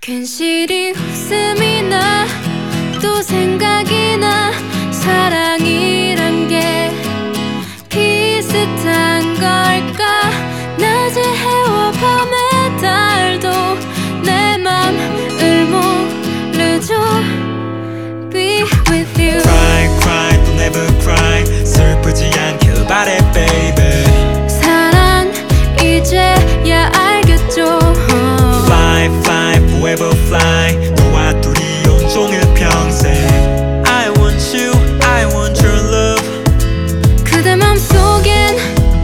괜시리 웃음이 나 또 생각이 나 사랑이란 게 비슷한 걸까 낮의 해와 밤의 달도 내 맘을 모르죠 Be with you Cry cry 또 never cry 슬프지 않길 바래 baby 사랑 이제야 알겠죠 Fly fly forever fly 너와 둘이 온종일 평생 I want you I want your love 그대 맘속엔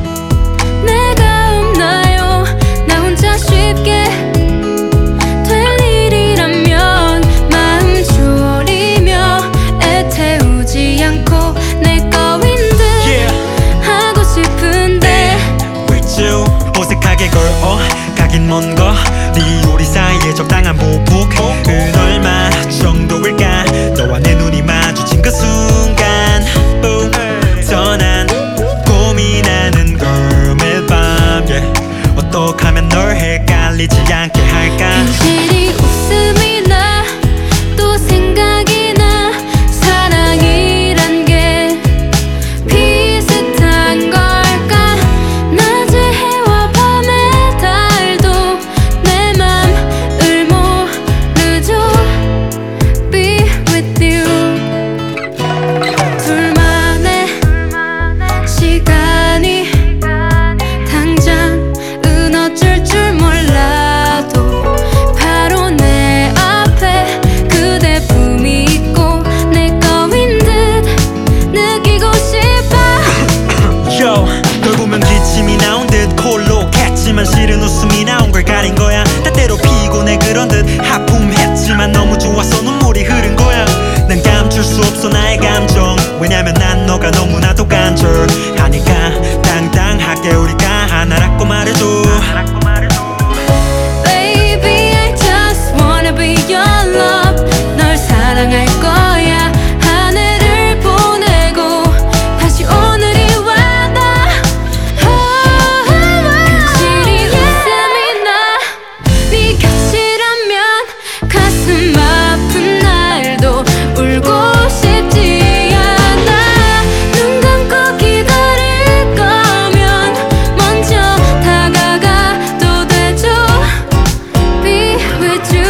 내가 없나요 나 혼자 쉽게 될 일이라면 마음 졸이며 애태우지 않고 내 거인 듯 하고 싶은데 With you 어색하게 걸어 가긴 먼거 네 우리 사이에 적당한 보폭은 얼마 정도일까 너와 내 눈이 마주친 그 순간 Boom 더 난 고민하는 걸 매일 밤 어떻게 하면 널 헷갈리지 않게 할까 괜시리 웃음이 나 또 생각이 나 사랑이란 게 비슷한 걸까 낮의 해와 밤의 달도 내 맘을 모르죠 Be with you 둘만의 시간이 당장 끊어질 줄 몰라도 바로 내 앞에 그대뿐이 있고 내 거인 듯 느끼고 싶어 Yo 널 보면 기침이 나온 듯 콜록했지만 실은 웃음이 나온 걸 가린 거야 때때로 피곤해 그런 듯 하품했지만 너무 좋아서 눈물이 흐른 거야 난 감출 수 없어 나의 감정 왜냐면 난 너가 너무나도 간절하니까 당당하게 우리가 하나라고 말해줘 Baby I just wanna be your love 널 사랑할 거야 하늘을 보내고 다시 오늘이 와다 괜시리 웃음이 나 네 곁이라면 가슴 아픈 날도 울고 싶지 않아 눈 감고 기다릴 거면 먼저 다가가도 되죠 Be with you